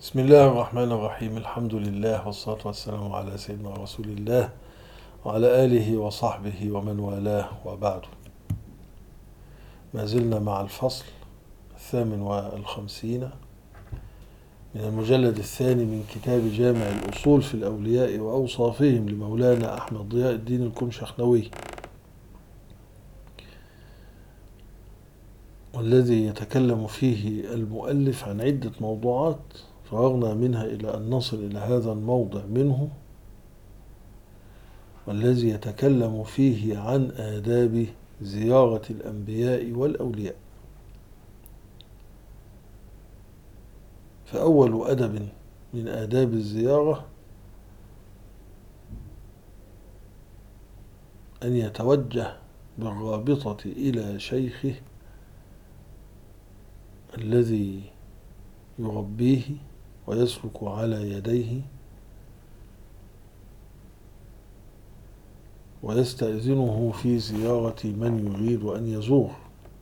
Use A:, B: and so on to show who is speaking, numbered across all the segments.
A: بسم الله الرحمن الرحيم. الحمد لله والصلاة والسلام على سيدنا رسول الله وعلى آله وصحبه ومن والاه، وبعد. ما زلنا مع الفصل 58 من المجلد الثاني من كتاب جامع الأصول في الأولياء وأوصافهم لمولانا أحمد ضياء الدين الكمشخنوي، والذي يتكلم فيه المؤلف عن عدة موضوعات فرغنا منها إلى أن نصل إلى هذا الموضع منه، والذي يتكلم فيه عن آداب زيارة الأنبياء والأولياء. فأول أدب من آداب الزيارة أن يتوجه بالرابطة إلى شيخه الذي يربيه ويسلك على يديه، ويستأذنه في زيارة من يريد أن يزور،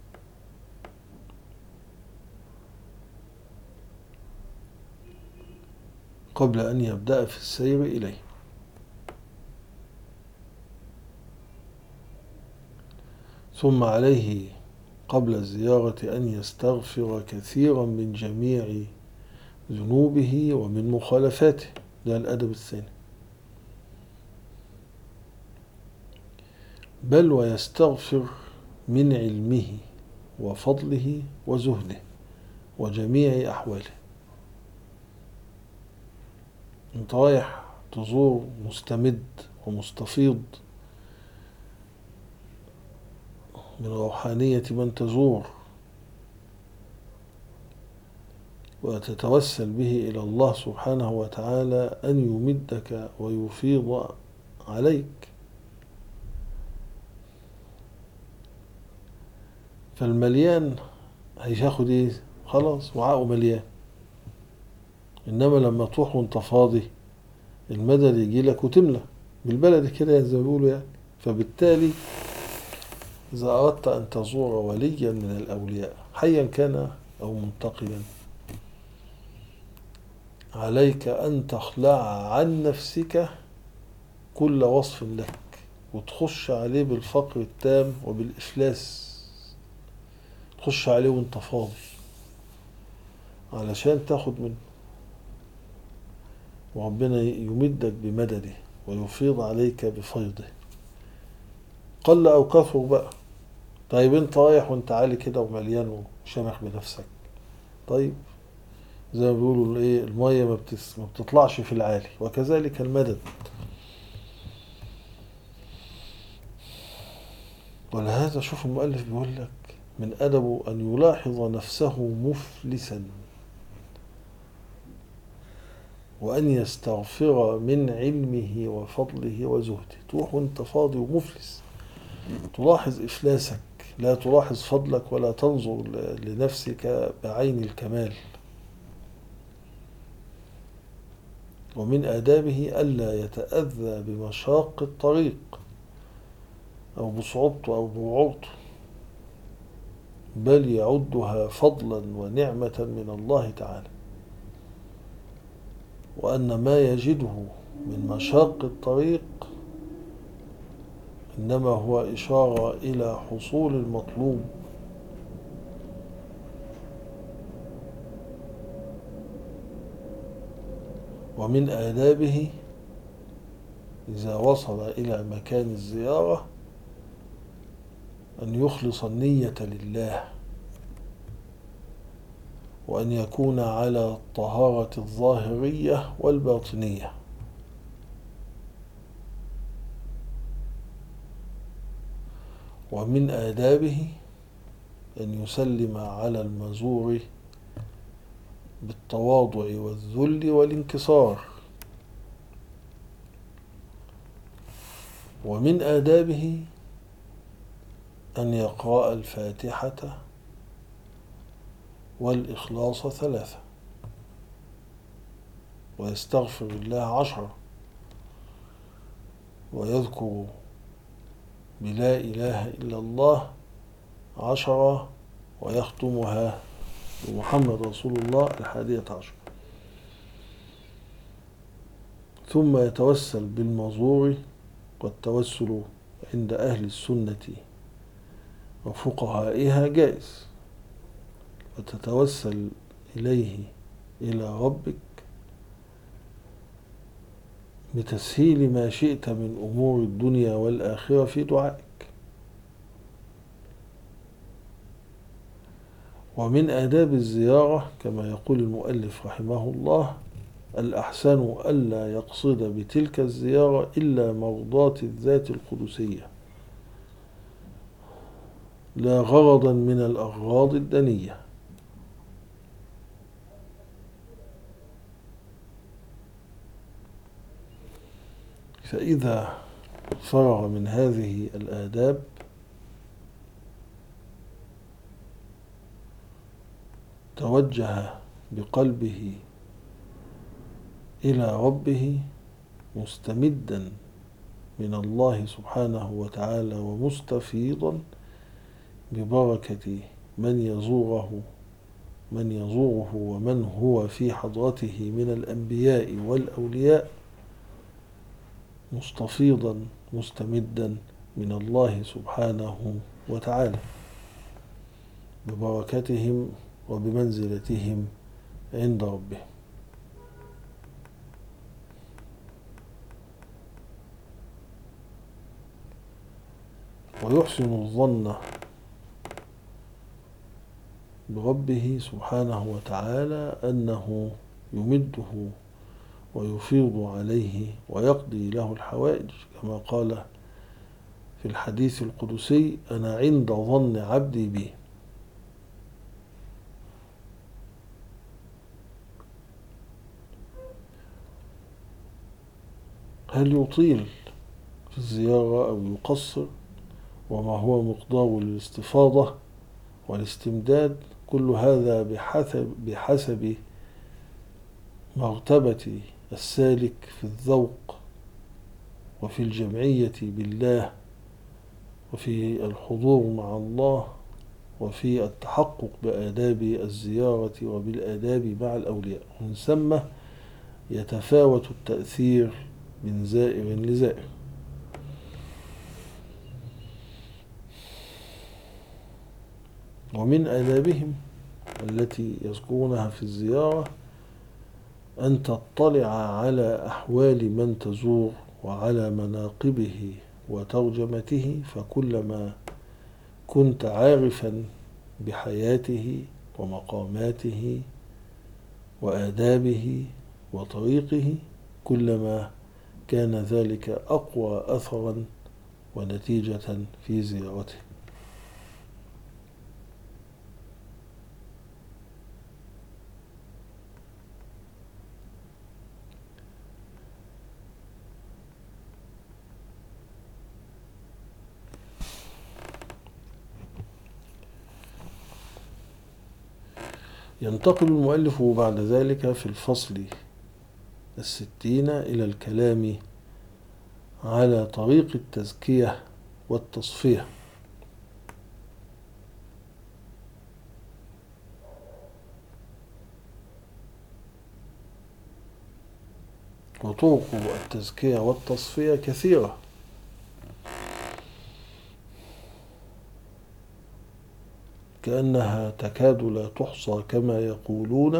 A: قبل أن يبدأ في السير إليه. ثم عليه قبل الزيارة أن يستغفر كثيرا من جميع ذنوبه ومن مخالفاته. ده الأدب الثاني. بل ويستغفر من علمه وفضله وزهده وجميع أحواله. انت رايح تزور مستمد ومستفيض من روحانية من تزور، وتتوسل به إلى الله سبحانه وتعالى أن يمدك ويفيض عليك. فالمليان هياخد ايه؟ خلاص وعاءه مليان. انما لما تروح وانت فاضي المدد يجي لك وتملى بالبلد كده زي ما بيقولوا يعني. فبالتالي إذا أردت أن تزور وليا من الأولياء حيا كان أو منتقلا، عليك أن تخلع عن نفسك كل وصف لك، وتخش عليه بالفقر التام وبالإفلاس. تخش عليه وانت فاضي علشان تاخد منه، وربنا يمدك بمدده ويفيض عليك بفيضه، قل أو كثر بقى. طيب انت رايح وانت عالي كده ومليان وشامخ بنفسك، طيب زي ما بيقولوا ايه، المية ما بتطلعش في العالي، وكذلك المدد. ولهذا شوف المؤلف بيقول لك من أدبه أن يلاحظ نفسه مفلسا، وأن يستغفر من علمه وفضله وزهده. تروح وانت فاضي ومفلس، تلاحظ إفلاسك، لا تلاحظ فضلك ولا تنظر لنفسك بعين الكمال. ومن آدابه ألا يتأذى بمشاق الطريق أو بصعوبته أو بوعوبته، بل يعدها فضلا ونعمة من الله تعالى، وأن ما يجده من مشاق الطريق إنما هو إشارة إلى حصول المطلوب. ومن آدابه إذا وصل إلى مكان الزيارة أن يخلص النية لله، وأن يكون على الطهارة الظاهرية والباطنية. ومن آدابه أن يسلم على المزور بالتواضع والذل والانكسار. ومن آدابه أن يقرأ الفاتحة والإخلاص 3، ويستغفر الله 10، ويذكر بلا إله إلا الله 10، ويختمها بمحمد رسول الله 11. ثم يتوسل بالمزور، والتوسل عند أهل السنة وفقهائها جائز، وتتوسل إليه إلى ربك بتسهيل ما شئت من أمور الدنيا والآخرة في دعائك. ومن آداب الزيارة كما يقول المؤلف رحمه الله: الأحسن ألا يقصد بتلك الزيارة إلا مرضاة الذات القدسية، لا غرضا من الأغراض الدنية. فإذا فرغ من هذه الآداب توجه بقلبه إلى ربه مستمدا من الله سبحانه وتعالى، ومستفيضا ببركة من يزوره ومن هو في حضرته من الأنبياء والأولياء، مستفيضا مستمدا من الله سبحانه وتعالى ببركتهم وبمنزلتهم عند ربهم. ويحسن الظن بربه سبحانه وتعالى أنه يمده ويفيض عليه ويقضي له الحوائج، كما قال في الحديث القدسي: أنا عند ظن عبدي بي. هل يطيل في الزيارة أو يقصر؟ وما هو مقدار الاستفاضة والاستمداد؟ كل هذا بحسب مرتبة السالك في الذوق وفي الجمعية بالله وفي الحضور مع الله وفي التحقق بآداب الزيارة وبالآداب مع الأولياء. ومن ثم يتفاوت التأثير من زائر لزائر. ومن آدابهم التي يذكرونها في الزيارة أن تطلع على أحوال من تزور وعلى مناقبه وترجمته، فكلما كنت عارفا بحياته ومقاماته وآدابه وطريقه، كلما كان ذلك أقوى أثرا ونتيجة في زيارته. ينتقل المؤلف بعد ذلك في الفصل 60 إلى الكلام على طريق التزكية والتصفية. وطرق التزكية والتصفية كثيرة، كأنها تكاد لا تحصى كما يقولون،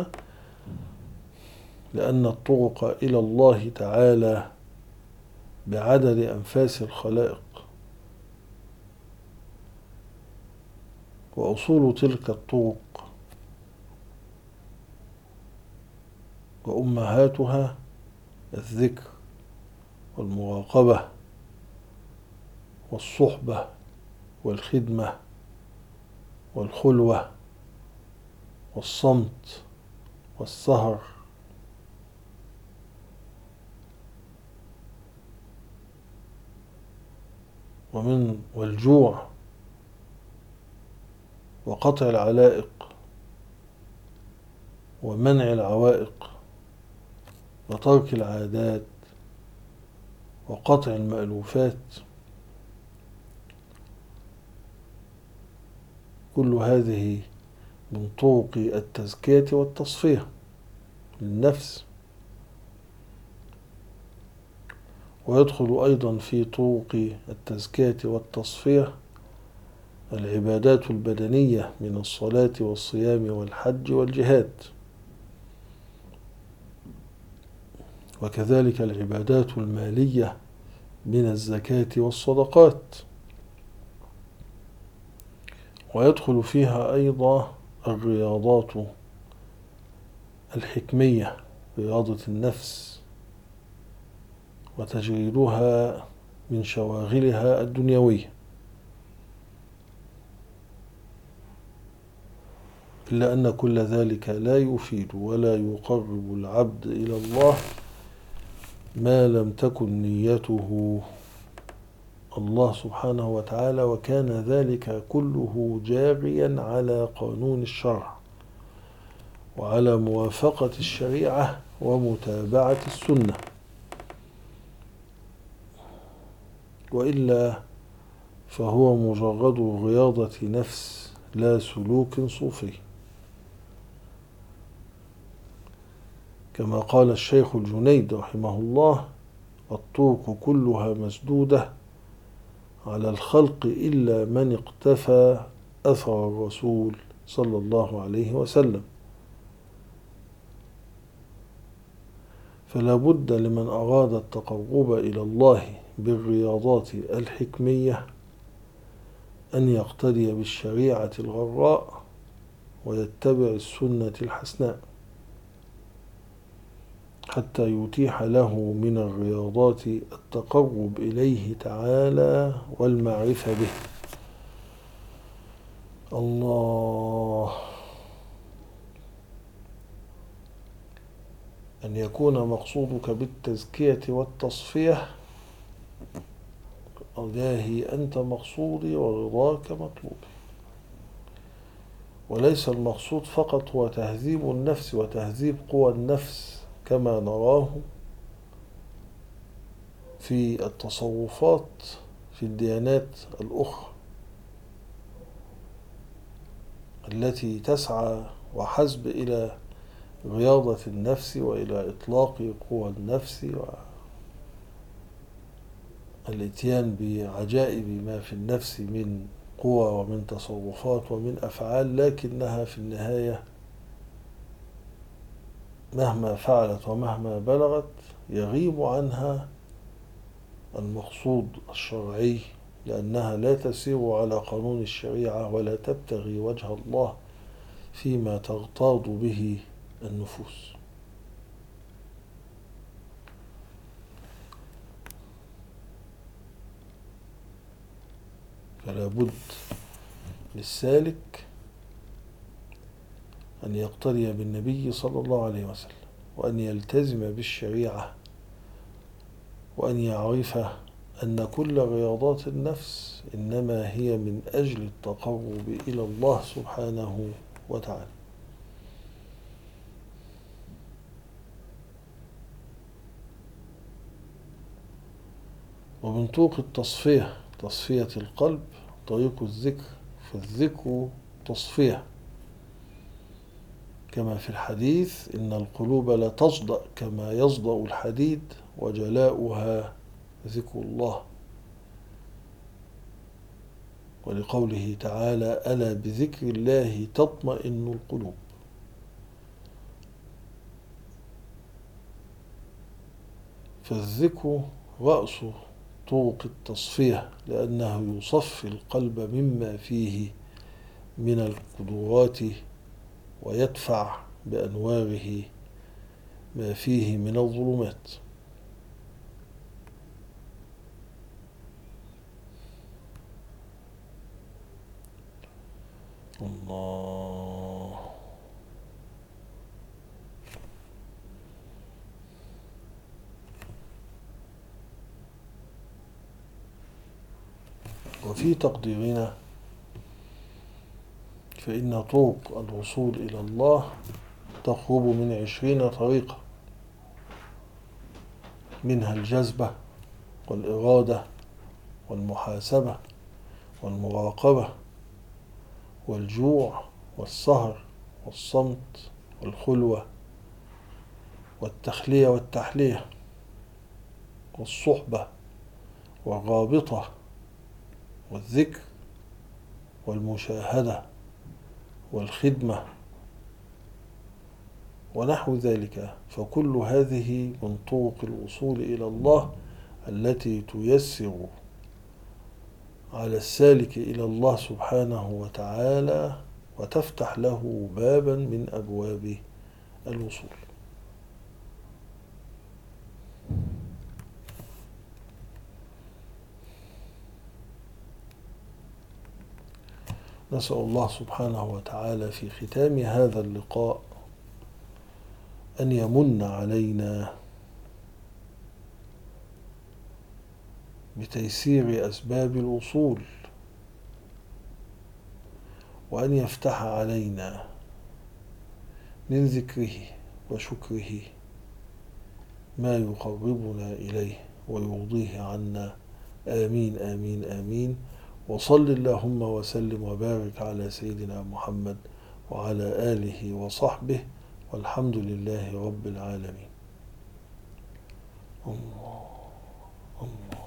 A: لأن الطرق إلى الله تعالى بعدد أنفاس الخلائق، وأصول تلك الطرق وأمهاتها الذكر والمراقبة والصحبة والخدمة والخلوة والصمت والسهر والجوع وقطع العلائق ومنع العوائق وترك العادات وقطع المألوفات. كل هذه من طرق التزكية والتصفية للنفس. ويدخل أيضا في طرق التزكية والتصفية العبادات البدنية من الصلاة والصيام والحج والجهاد، وكذلك العبادات المالية من الزكاة والصدقات، ويدخل فيها أيضا الرياضات الحكمية، رياضة النفس وتجريدها من شواغلها الدنيوية. إلا أن كل ذلك لا يفيد ولا يقرب العبد إلى الله ما لم تكن نيته الله سبحانه وتعالى، وكان ذلك كله جاريا على قانون الشرع وعلى موافقة الشريعة ومتابعة السنة، وإلا فهو مجرد رياضة نفس لا سلوك صوفي. كما قال الشيخ الجنيد رحمه الله: الطرق كلها مسدودة على الخلق إلا من اقتفى أثر الرسول صلى الله عليه وسلم. فلا بد لمن أراد التقرب إلى الله بالرياضات الحكمية أن يقتدي بالشريعة الغراء ويتبع السنة الحسناء، حتى يتيح له من الرياضات التقرب إليه تعالى والمعرفة به. الله، أن يكون مقصودك بالتزكية والتصفية: إلهي أنت مقصودي ورضاك مطلوبي. وليس المقصود فقط هو تهذيب النفس وتهذيب قوى النفس كما نراه في التصوفات في الديانات الأخرى التي تسعى وحسب إلى رياضة النفس وإلى إطلاق قوى النفس والإتيان بعجائب ما في النفس من قوى ومن تصرفات ومن أفعال، لكنها في النهاية مهما فعلت ومهما بلغت يغيب عنها المقصود الشرعي، لأنها لا تسير على قانون الشريعة ولا تبتغي وجه الله فيما تغتاظ به النفوس. فلا بد للسالك أن يقتدي بالنبي صلى الله عليه وسلم، وأن يلتزم بالشريعة، وأن يعرف أن كل رياضات النفس إنما هي من أجل التقرب إلى الله سبحانه وتعالى. ومن طرق التصفية تصفية القلب طريق الذكر، فالذكر تصفية، كما في الحديث: إن القلوب لا تصدأ كما يصدأ الحديد وجلاؤها ذكر الله. ولقوله تعالى: ألا بذكر الله تطمئن القلوب. فالذكر رأس طرق التصفية، لأنه يصفي القلب مما فيه من القدرات ويدفع بأنواره ما فيه من الظلمات. الله. وفي تقديرنا فإن طرق الوصول إلى الله تقرب من 20 طريقة، منها الجذبة والإرادة والمحاسبة والمراقبة والجوع والسهر والصمت والخلوة والتخلية والتحلية والصحبة والرابطة والذكر والمشاهدة والخدمة ونحو ذلك. فكل هذه من طرق الوصول إلى الله التي تيسر على السالك إلى الله سبحانه وتعالى وتفتح له بابا من أبواب الوصول. نسأل الله سبحانه وتعالى في ختام هذا اللقاء أن يمن علينا بتيسير أسباب الوصول، وأن يفتح علينا من ذكره وشكره ما يقربنا إليه ويرضيه عنا. آمين آمين آمين. وصل اللهم وسلم وبارك على سيدنا محمد وعلى آله وصحبه، والحمد لله رب العالمين. الله الله.